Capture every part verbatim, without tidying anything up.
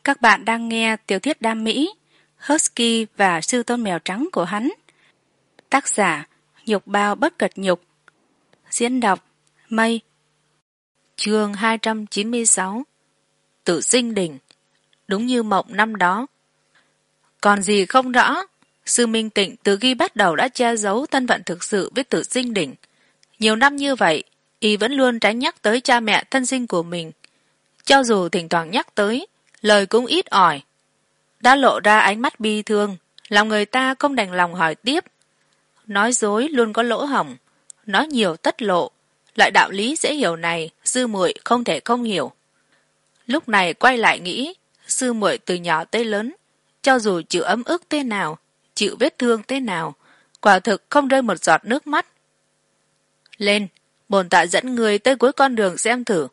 Các bạn đang nghe tiểu thuyết đam mỹ Husky và sư tôn mèo trắng của hắn. Tác giả Nhục Bao Bất Cật Nhục. Diễn đọc Mây. Chương hai trăm chín mươi sáu. Tử Sinh Đỉnh. Đúng như mộng năm đó. Còn gì không rõ, sư Minh Tịnh từ khi bắt đầu đã che giấu thân phận thực sự với Tử Sinh Đỉnh. Nhiều năm như vậy, y vẫn luôn tránh nhắc tới cha mẹ thân sinh của mình. Cho dù thỉnh thoảng nhắc tới, lời cũng ít ỏi. Đã lộ ra ánh mắt bi thương, lòng người ta không đành lòng hỏi tiếp. Nói dối luôn có lỗ hổng, nói nhiều tất lộ. Loại đạo lý dễ hiểu này, sư muội không thể không hiểu. Lúc này quay lại nghĩ, sư muội từ nhỏ tới lớn, cho dù chịu ấm ức thế nào, chịu vết thương thế nào, quả thực không rơi một giọt nước mắt. Lên, bổn tọa dẫn người tới cuối con đường xem thử.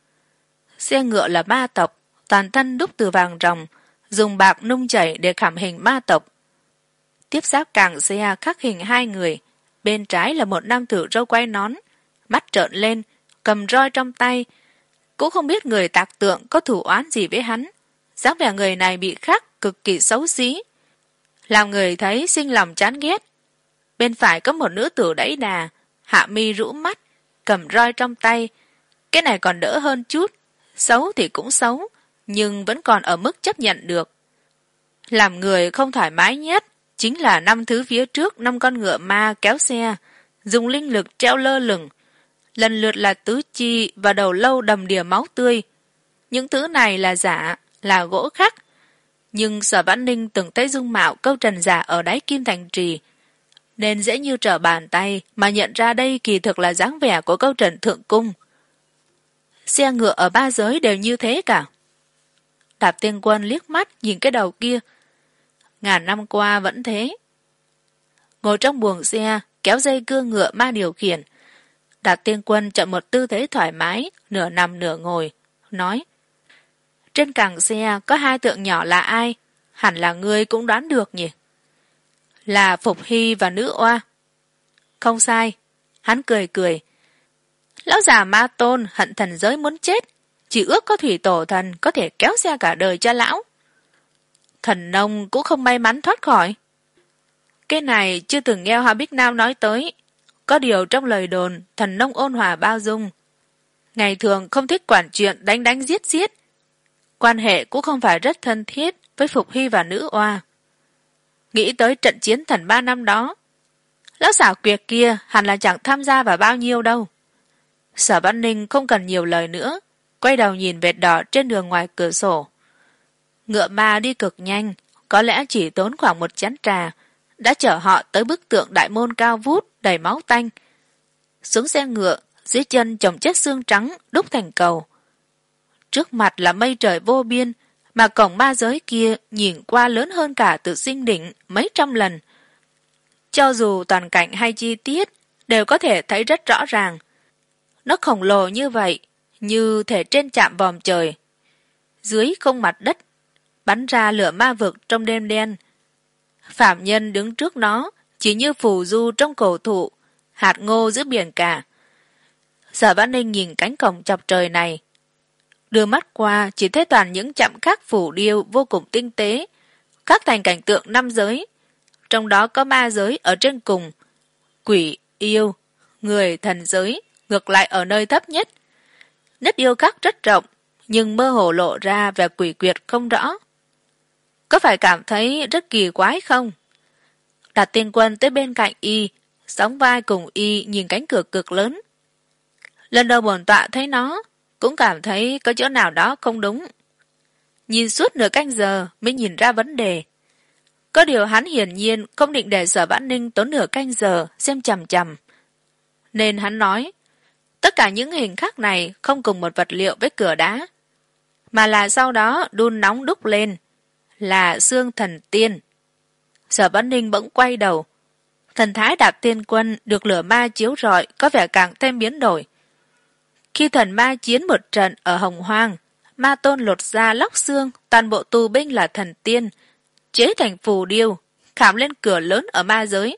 Xe ngựa là ma tộc, toàn thân đúc từ vàng ròng, dùng bạc nung chảy để khảm hình ma tộc. Tiếp giáp càng xe khắc hình hai người, bên trái là một nam tử râu quai nón, mắt trợn lên, cầm roi trong tay. Cũng không biết người tạc tượng có thù oán gì với hắn. Dáng vẻ người này bị khắc cực kỳ xấu xí, làm người thấy sinh lòng chán ghét. Bên phải có một nữ tử đẫy đà, hạ mi rũ mắt, cầm roi trong tay. Cái này còn đỡ hơn chút, xấu thì cũng xấu, nhưng vẫn còn ở mức chấp nhận được. Làm người không thoải mái nhất chính là năm thứ phía trước năm con ngựa ma kéo xe, dùng linh lực treo lơ lửng, lần lượt là tứ chi và đầu lâu đầm đìa máu tươi. Những thứ này là giả, là gỗ khắc, nhưng Sở Vãn Ninh từng thấy dung mạo câu trần giả ở đáy Kim Thành Trì, nên dễ như trở bàn tay mà nhận ra đây kỳ thực là dáng vẻ của câu trần thượng cung. Xe ngựa ở ba giới đều như thế cả. Đạp Tiên Quân liếc mắt nhìn cái đầu kia. Ngàn năm qua vẫn thế. Ngồi trong buồng xe, kéo dây cương ngựa ma điều khiển. Đạp Tiên Quân chọn một tư thế thoải mái, nửa nằm nửa ngồi, nói: trên càng xe có hai tượng nhỏ là ai? Hẳn là ngươi cũng đoán được nhỉ? Là Phục Hy và Nữ Oa. Không sai. Hắn cười cười. Lão già ma tôn hận thần giới muốn chết, chỉ ước có thủy tổ thần có thể kéo xe cả đời cho lão. Thần nông cũng không may mắn thoát khỏi. Cái này chưa từng nghe Hoa Bích Nam nói tới. Có điều trong lời đồn thần nông ôn hòa bao dung, ngày thường không thích quản chuyện đánh đánh giết giết, quan hệ cũng không phải rất thân thiết với Phục Hy và Nữ Oa. Nghĩ tới trận chiến thần ba năm đó, lão xảo quyệt kia hẳn là chẳng tham gia vào bao nhiêu đâu. Sở Vãn Ninh không cần nhiều lời nữa, quay đầu nhìn vệt đỏ trên đường ngoài cửa sổ. Ngựa ma đi cực nhanh, có lẽ chỉ tốn khoảng một chén trà, đã chở họ tới bức tượng đại môn cao vút đầy máu tanh. Xuống xe ngựa, dưới chân chồng chất xương trắng đúc thành cầu. Trước mặt là mây trời vô biên, mà cổng ma giới kia nhìn qua lớn hơn cả Tử Sinh Đỉnh mấy trăm lần. Cho dù toàn cảnh hay chi tiết đều có thể thấy rất rõ ràng. Nó khổng lồ như vậy, như thể trên chạm vòm trời. Dưới không mặt đất, bắn ra lửa ma vực trong đêm đen. Phạm nhân đứng trước nó chỉ như phù du trong cổ thụ, hạt ngô giữa biển cả. Sở Vãn Ninh nhìn cánh cổng chọc trời này, đưa mắt qua chỉ thấy toàn những chạm khắc phủ điêu vô cùng tinh tế, khắc thành cảnh tượng năm giới. Trong đó có ma giới ở trên cùng, quỷ, yêu, người, thần giới ngược lại ở nơi thấp nhất. Nét yêu khắc rất rộng, nhưng mơ hồ lộ ra vẻ quỷ quyệt không rõ. Có phải cảm thấy rất kỳ quái không? Đặt Tiên Quân tới bên cạnh y, sóng vai cùng y nhìn cánh cửa cực lớn. Lần đầu bổn tọa thấy nó, cũng cảm thấy có chỗ nào đó không đúng. Nhìn suốt nửa canh giờ mới nhìn ra vấn đề. Có điều hắn hiển nhiên không định để Sở Vãn Ninh tốn nửa canh giờ xem chằm chằm. Nên hắn nói, tất cả những hình khắc này không cùng một vật liệu với cửa đá, mà là sau đó đun nóng đúc lên, là xương thần tiên. Sở Vãn Ninh bỗng quay đầu. Thần thái Đạp Tiên Quân được lửa ma chiếu rọi có vẻ càng thêm biến đổi. Khi thần ma chiến một trận ở Hồng Hoang, ma tôn lột da lóc xương, toàn bộ tù binh là thần tiên, chế thành phù điêu, khảm lên cửa lớn ở ma giới.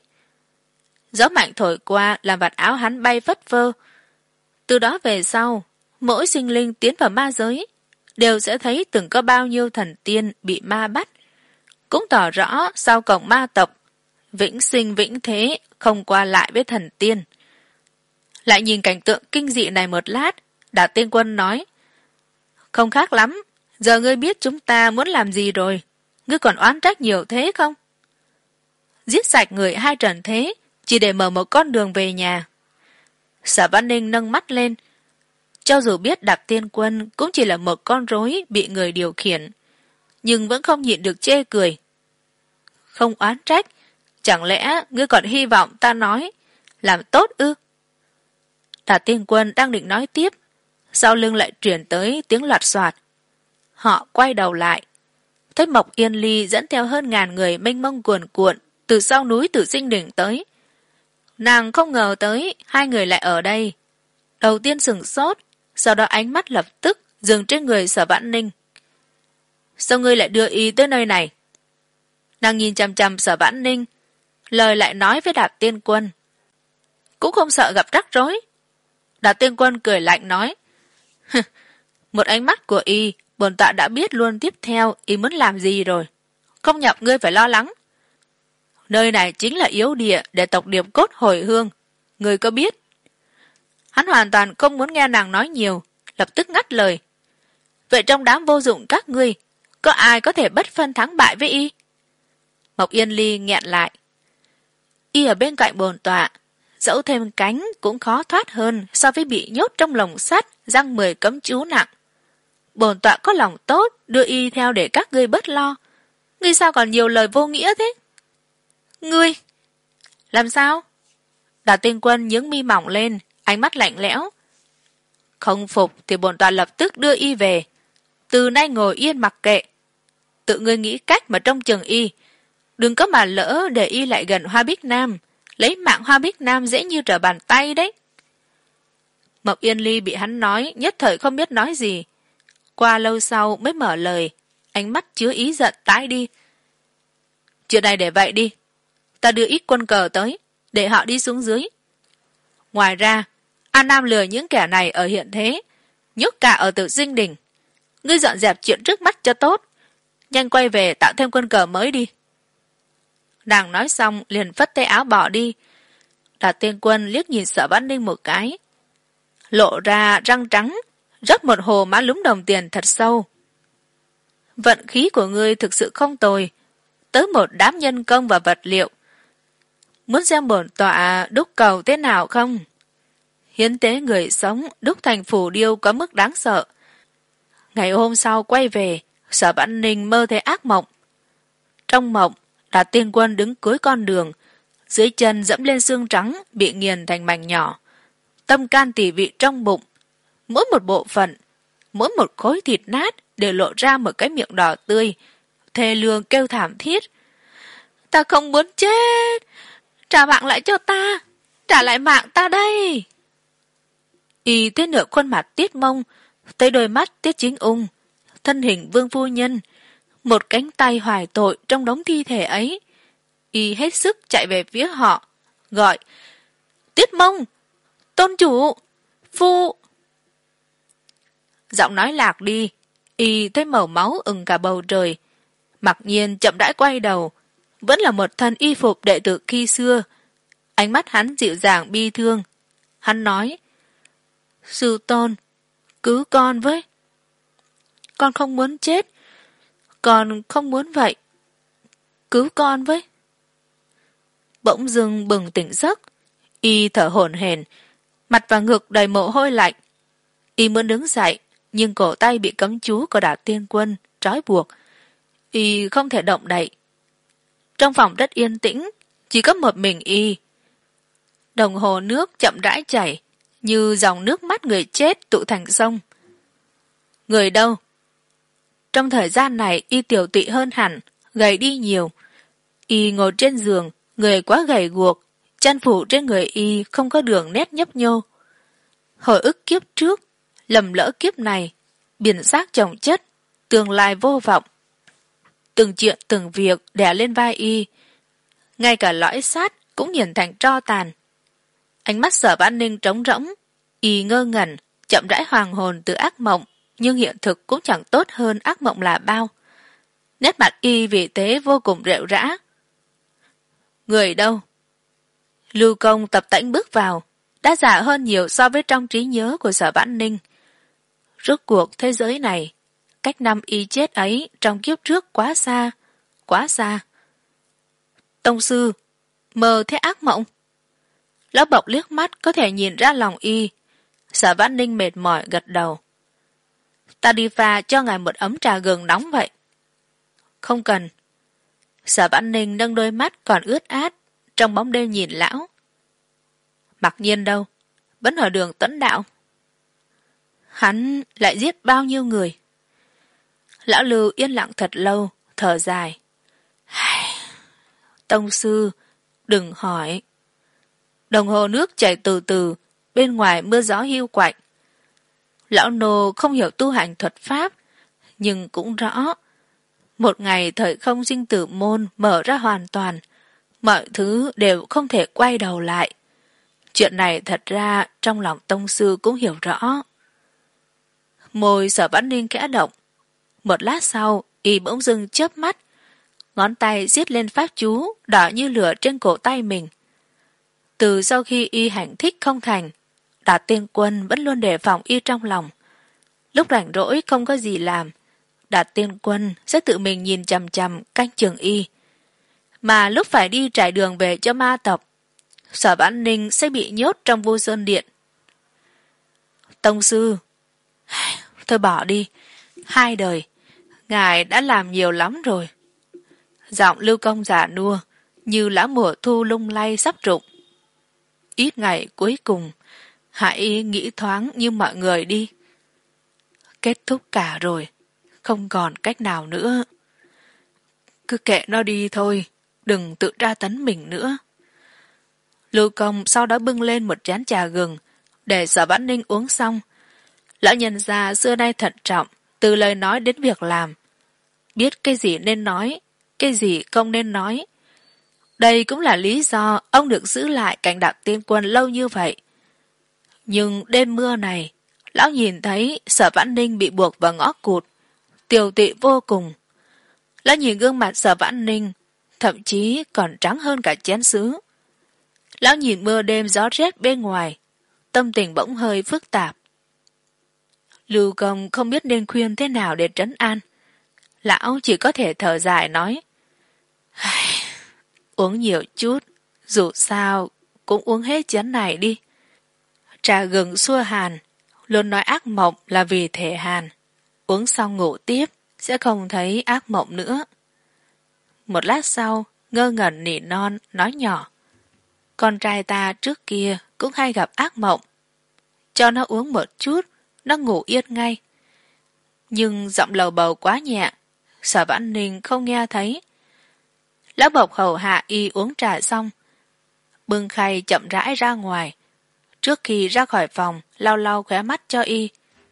Gió mạnh thổi qua làm vạt áo hắn bay phất phơ. Từ đó về sau, mỗi sinh linh tiến vào ma giới đều sẽ thấy từng có bao nhiêu thần tiên bị ma bắt, cũng tỏ rõ sau cổng ma tộc vĩnh sinh vĩnh thế không qua lại với thần tiên. Lại nhìn cảnh tượng kinh dị này một lát, Đả Tiên Quân nói: không khác lắm, giờ ngươi biết chúng ta muốn làm gì rồi, ngươi còn oán trách nhiều thế không? Giết sạch người hai trần thế chỉ để mở một con đường về nhà. Sở Văn Ninh nâng mắt lên, cho dù biết Đạp Tiên Quân cũng chỉ là một con rối bị người điều khiển, nhưng vẫn không nhịn được chê cười. Không oán trách, chẳng lẽ ngươi còn hy vọng ta nói làm tốt ư? Đạp Tiên Quân đang định nói tiếp, sau lưng lại truyền tới tiếng loạt xoạt. Họ quay đầu lại, thấy Mộc Yên Ly dẫn theo hơn ngàn người mênh mông cuồn cuộn từ sau núi Tử Sinh Đỉnh tới. Nàng không ngờ tới hai người lại ở đây, đầu tiên sửng sốt, sau đó ánh mắt lập tức dừng trên người Sở Vãn Ninh. Sao ngươi lại đưa y tới nơi này? Nàng nhìn chằm chằm Sở Vãn Ninh, lời lại nói với Đạp Tiên Quân: cũng không sợ gặp rắc rối. Đạp Tiên Quân cười lạnh nói: một ánh mắt của y, bổn tọa đã biết luôn tiếp theo y muốn làm gì rồi, không nhọc ngươi phải lo lắng. Nơi này chính là yếu địa để tộc Điệp Cốt hồi hương, ngươi có biết? Hắn hoàn toàn không muốn nghe nàng nói nhiều, lập tức ngắt lời: vậy trong đám vô dụng các ngươi, có ai có thể bất phân thắng bại với y? Mộc Yên Ly nghẹn lại: y ở bên cạnh bổn tọa, dẫu thêm cánh cũng khó thoát hơn so với bị nhốt trong lồng sắt răng mười cấm chú nặng. Bổn tọa có lòng tốt đưa y theo để các ngươi bớt lo, ngươi sao còn nhiều lời vô nghĩa thế? Ngươi làm sao? Đào Tiên Quân nhướng mi mỏng lên, ánh mắt lạnh lẽo: không phục thì bổn tọa lập tức đưa y về, từ nay ngồi yên mặc kệ. Tự ngươi nghĩ cách mà trông chừng y, đừng có mà lỡ để y lại gần Hoa Bích Nam, lấy mạng Hoa Bích Nam dễ như trở bàn tay đấy. Mộc Yên Ly bị hắn nói nhất thời không biết nói gì, qua lâu sau mới mở lời, ánh mắt chứa ý giận tái đi. Chuyện này để vậy đi, ta đưa ít quân cờ tới, để họ đi xuống dưới. Ngoài ra, An Nam lừa những kẻ này ở hiện thế, nhốt cả ở Tử Sinh Đỉnh. Ngươi dọn dẹp chuyện trước mắt cho tốt, nhanh quay về tạo thêm quân cờ mới đi. Nàng nói xong liền phất tay áo bỏ đi. Đạp Tiên Quân liếc nhìn Sở Vãn Ninh một cái, lộ ra răng trắng, rót một hồ má lúm đồng tiền thật sâu. Vận khí của ngươi thực sự không tồi, tới một đám nhân công và vật liệu. Muốn xem bổn tọa đúc cầu thế nào không? Hiến tế người sống đúc thành phù điêu có mức đáng sợ. Ngày hôm sau quay về, Sở Vãn Ninh mơ thấy ác mộng. Trong mộng, Đạp Tiên Quân đứng cuối con đường, dưới chân dẫm lên xương trắng bị nghiền thành mảnh nhỏ, tâm can tỳ vị trong bụng, mỗi một bộ phận, mỗi một khối thịt nát đều lộ ra một cái miệng đỏ tươi, thê lương kêu thảm thiết: ta không muốn chết, trả mạng lại cho ta, trả lại mạng ta đây. Y tới nửa khuôn mặt Tiết Mông, tới đôi mắt Tiết Chính Ung, thân hình Vương phu nhân, một cánh tay hoài tội trong đống thi thể ấy. Y hết sức chạy về phía họ, gọi: Tiết Mông, tôn chủ, phu. Giọng nói lạc đi, Y thấy màu máu ửng cả bầu trời. Mặc nhiên chậm rãi quay đầu, vẫn là một thân y phục đệ tử khi xưa. Ánh mắt hắn dịu dàng bi thương. Hắn nói: sư tôn, cứu con với. Con không muốn chết, con không muốn vậy, cứu con với. Bỗng dưng bừng tỉnh giấc, Y thở hổn hển, mặt và ngực đầy mồ hôi lạnh. Y muốn đứng dậy, nhưng cổ tay bị cấm chú của Đạp Tiên Quân trói buộc. Y không thể động đậy. Trong phòng rất yên tĩnh, chỉ có một mình Y. Đồng hồ nước chậm rãi chảy, như dòng nước mắt người chết tụ thành sông. Người đâu? Trong thời gian này Y tiểu tụy hơn hẳn, gầy đi nhiều. Y ngồi trên giường, người quá gầy guộc, chân phủ trên người Y không có đường nét nhấp nhô. Hồi ức kiếp trước, lầm lỡ kiếp này, biển xác chồng chất, tương lai vô vọng. Từng chuyện từng việc đè lên vai Y, ngay cả lõi sát cũng nghiền thành tro tàn. Ánh mắt Sở Vãn Ninh trống rỗng, Y ngơ ngẩn, chậm rãi hoàng hồn từ ác mộng, nhưng hiện thực cũng chẳng tốt hơn ác mộng là bao. Nét mặt y vì thế vô cùng rệu rã. Người đâu? Lưu Công tập tễnh bước vào, đã già hơn nhiều so với trong trí nhớ của Sở Vãn Ninh. Rốt cuộc thế giới này, cách năm y chết ấy trong kiếp trước quá xa, quá xa. Tông sư, mơ thế ác mộng. Lão Bộc liếc mắt có thể nhìn ra lòng y. Sở Vãn Ninh mệt mỏi gật đầu. Ta đi pha cho ngài một ấm trà gừng nóng vậy. Không cần. Sở Vãn Ninh nâng đôi mắt còn ướt át, trong bóng đêm nhìn lão. Mặc Nhiên đâu? Vẫn ở đường Tuấn Đạo. Hắn lại giết bao nhiêu người? Lão Lưu yên lặng thật lâu, thở dài. Tông sư, đừng hỏi. Đồng hồ nước chảy từ từ, bên ngoài mưa gió hiu quạnh. Lão nô không hiểu tu hành thuật pháp, nhưng cũng rõ. Một ngày thời không sinh tử môn mở ra hoàn toàn, mọi thứ đều không thể quay đầu lại. Chuyện này thật ra trong lòng tông sư cũng hiểu rõ. Môi Sở Vãn Ninh khẽ động. Một lát sau, y bỗng dưng chớp mắt, ngón tay giết lên pháp chú đỏ như lửa trên cổ tay mình. Từ sau khi y hành thích không thành, Đạt Tiên Quân vẫn luôn đề phòng y trong lòng. Lúc rảnh rỗi không có gì làm, Đạt Tiên Quân sẽ tự mình nhìn chằm chằm canh chừng y. Mà lúc phải đi trải đường về cho ma tộc, Sở Vãn Ninh sẽ bị nhốt trong Vô Sơn Điện. Tông sư, thôi bỏ đi, hai đời, ngài đã làm nhiều lắm rồi. Giọng Lưu Công già nua, như lá mùa thu lung lay sắp rụng. Ít ngày cuối cùng, hãy nghĩ thoáng như mọi người đi. Kết thúc cả rồi, không còn cách nào nữa. Cứ kệ nó đi thôi, đừng tự tra tấn mình nữa. Lưu Công sau đó bưng lên một chén trà gừng, để Sở Vãn Ninh uống xong. Lão nhân gia xưa nay thận trọng, từ lời nói đến việc làm. Biết cái gì nên nói, cái gì không nên nói. Đây cũng là lý do ông được giữ lại cạnh Đạt Tiên Quân lâu như vậy. Nhưng đêm mưa này, lão nhìn thấy Sở Vãn Ninh bị buộc vào ngõ cụt, tiều tụy vô cùng. Lão nhìn gương mặt Sở Vãn Ninh, thậm chí còn trắng hơn cả chén sứ. Lão nhìn mưa đêm gió rét bên ngoài, tâm tình bỗng hơi phức tạp. Lưu Công không biết nên khuyên thế nào để trấn an. Lão chỉ có thể thở dài nói, uống nhiều chút, dù sao cũng uống hết chén này đi. Trà gừng xua hàn, luôn nói ác mộng là vì thể hàn. Uống xong ngủ tiếp, sẽ không thấy ác mộng nữa. Một lát sau, ngơ ngẩn nỉ non, nói nhỏ. Con trai ta trước kia cũng hay gặp ác mộng. Cho nó uống một chút, nó ngủ yên ngay. Nhưng giọng lầu bầu quá nhẹ, Sở Vãn Ninh không nghe thấy. Lão Bộc hầu hạ y uống trà xong, bưng khay chậm rãi ra ngoài. Trước khi ra khỏi phòng, lau lau khóe mắt cho y.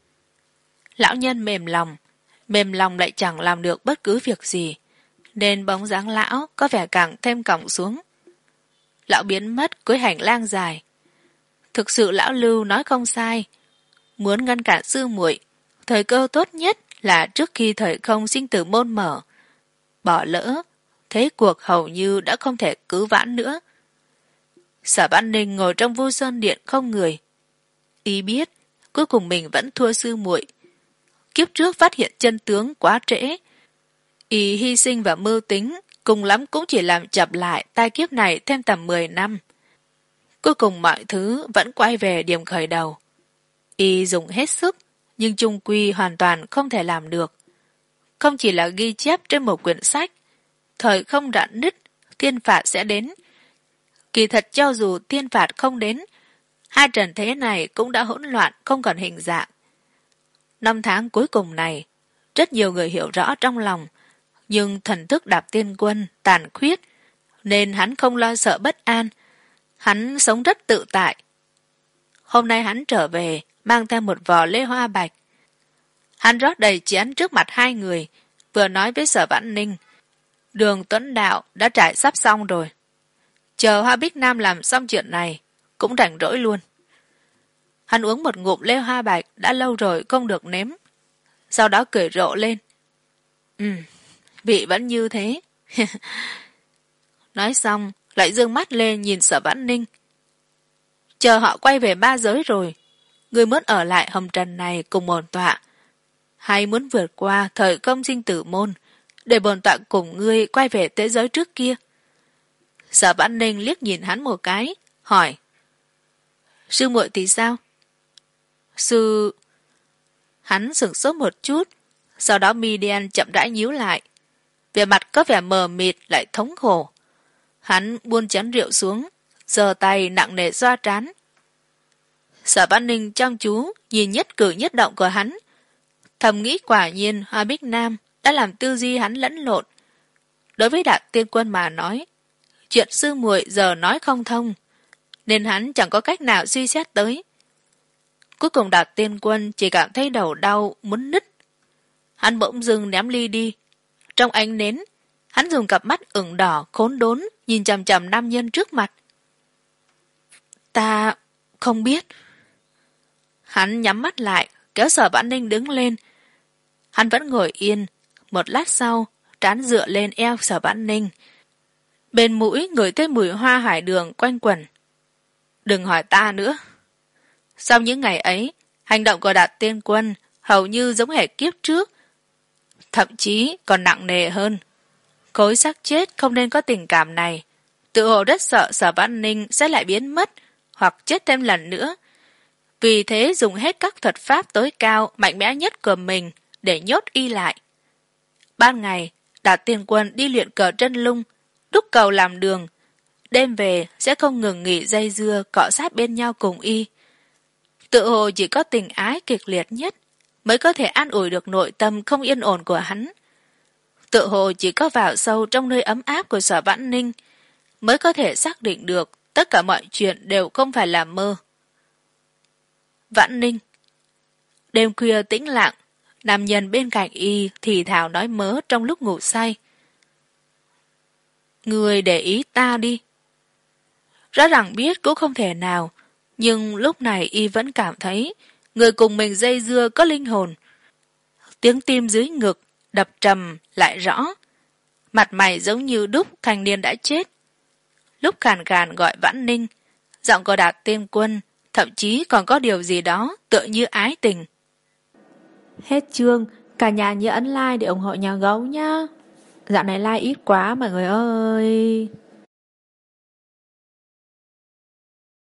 Lão nhân mềm lòng, mềm lòng lại chẳng làm được bất cứ việc gì, nên bóng dáng lão có vẻ càng thêm còng xuống. Lão biến mất cuối hành lang dài. Thực sự lão Lưu nói không sai, muốn ngăn cản sư muội, thời cơ tốt nhất là trước khi thời không sinh tử môn mở. Bỏ lỡ, thế cuộc hầu như đã không thể cứu vãn nữa. Sở Vãn Ninh ngồi trong Vô Sơn Điện không người. Y biết, cuối cùng mình vẫn thua sư muội. Kiếp trước phát hiện chân tướng quá trễ. Y hy sinh và mưu tính, cùng lắm cũng chỉ làm chậm lại tai kiếp này thêm tầm mười năm. Cuối cùng mọi thứ vẫn quay về điểm khởi đầu. Y dùng hết sức, nhưng chung quy hoàn toàn không thể làm được. Không chỉ là ghi chép trên một quyển sách, thời không rạn nứt, thiên phạt sẽ đến. Kỳ thật cho dù thiên phạt không đến, hai trần thế này cũng đã hỗn loạn không còn hình dạng. Năm tháng cuối cùng này, rất nhiều người hiểu rõ trong lòng, nhưng thần thức Đạp Tiên Quân tàn khuyết, nên hắn không lo sợ bất an. Hắn sống rất tự tại. Hôm nay hắn trở về, mang theo một vò lê hoa bạch. Hắn rót đầy chén trước mặt hai người, vừa nói với Sở Vãn Ninh, đường Tuấn Đạo đã trải sắp xong rồi. Chờ Hoa Bích Nam làm xong chuyện này, cũng rảnh rỗi luôn. Hắn uống một ngụm lê hoa bạch đã lâu rồi không được nếm, sau đó cười rộ lên. Ừ, vị vẫn như thế. Nói xong, lại dương mắt lên nhìn Sở Vãn Ninh. Chờ họ quay về ma giới rồi, ngươi muốn ở lại hồng trần này cùng bổn tọa, hay muốn vượt qua thời công sinh tử môn, để bổn tọa cùng ngươi quay về thế giới trước kia? Sở Vãn Ninh liếc nhìn hắn một cái, hỏi. Sư muội thì sao? Sư... Hắn sửng sốt một chút, sau đó mi đen chậm rãi nhíu lại. Vẻ mặt có vẻ mờ mịt lại thống khổ. Hắn buông chén rượu xuống, giơ tay nặng nề xoa trán. Sở Vãn Ninh chăm chú nhìn nhất cử nhất động của hắn, thầm nghĩ quả nhiên Hoa Bích Nam đã làm tư duy hắn lẫn lộn. Đối với Đạt Tiên Quân mà nói, chuyện sư muội giờ nói không thông, nên hắn chẳng có cách nào suy xét tới. Cuối cùng Đạt Tiên Quân chỉ cảm thấy đầu đau muốn nứt. Hắn bỗng dưng ném ly đi. Trong ánh nến, hắn dùng cặp mắt ửng đỏ khốn đốn nhìn chằm chằm nam nhân trước mặt. Ta không biết. Hắn nhắm mắt lại, kéo Sở Vãn Ninh đứng lên. Hắn vẫn ngồi yên. Một lát sau, trán dựa lên eo Sở Vãn Ninh. Bên mũi ngửi thấy mùi hoa hải đường quanh quẩn. Đừng hỏi ta nữa. Sau những ngày ấy, hành động của Đạt Tiên Quân hầu như giống hệt kiếp trước, thậm chí còn nặng nề hơn. Khối xác chết không nên có tình cảm này. Tự hồ rất sợ Sở Vãn Ninh sẽ lại biến mất hoặc chết thêm lần nữa. Vì thế dùng hết các thuật pháp tối cao mạnh mẽ nhất của mình để nhốt y lại. Ban ngày, Đạt Tiên Quân đi luyện cờ chân lung, đúc cầu làm đường. Đêm về sẽ không ngừng nghỉ dây dưa cọ sát bên nhau cùng y. Tự hồ chỉ có tình ái kịch liệt nhất mới có thể an ủi được nội tâm không yên ổn của hắn. Tự hồ chỉ có vào sâu trong nơi ấm áp của Sở Vãn Ninh mới có thể xác định được tất cả mọi chuyện đều không phải là mơ. Vãn Ninh. Đêm khuya tĩnh lặng, nam nhân bên cạnh y thì thào nói mớ trong lúc ngủ say. Người để ý ta đi. Rõ ràng biết cũng không thể nào, nhưng lúc này y vẫn cảm thấy người cùng mình dây dưa có linh hồn. Tiếng tim dưới ngực đập trầm lại rõ. Mặt mày giống như đúc thanh niên đã chết. Lúc khàn khàn gọi Vãn Ninh, giọng của Đạt Tiên Quân thậm chí còn có điều gì đó tựa như ái tình. Hết chương, cả nhà nhớ ấn like để ủng hộ nhà gấu nhá. Dạo này like ít quá mọi người ơi.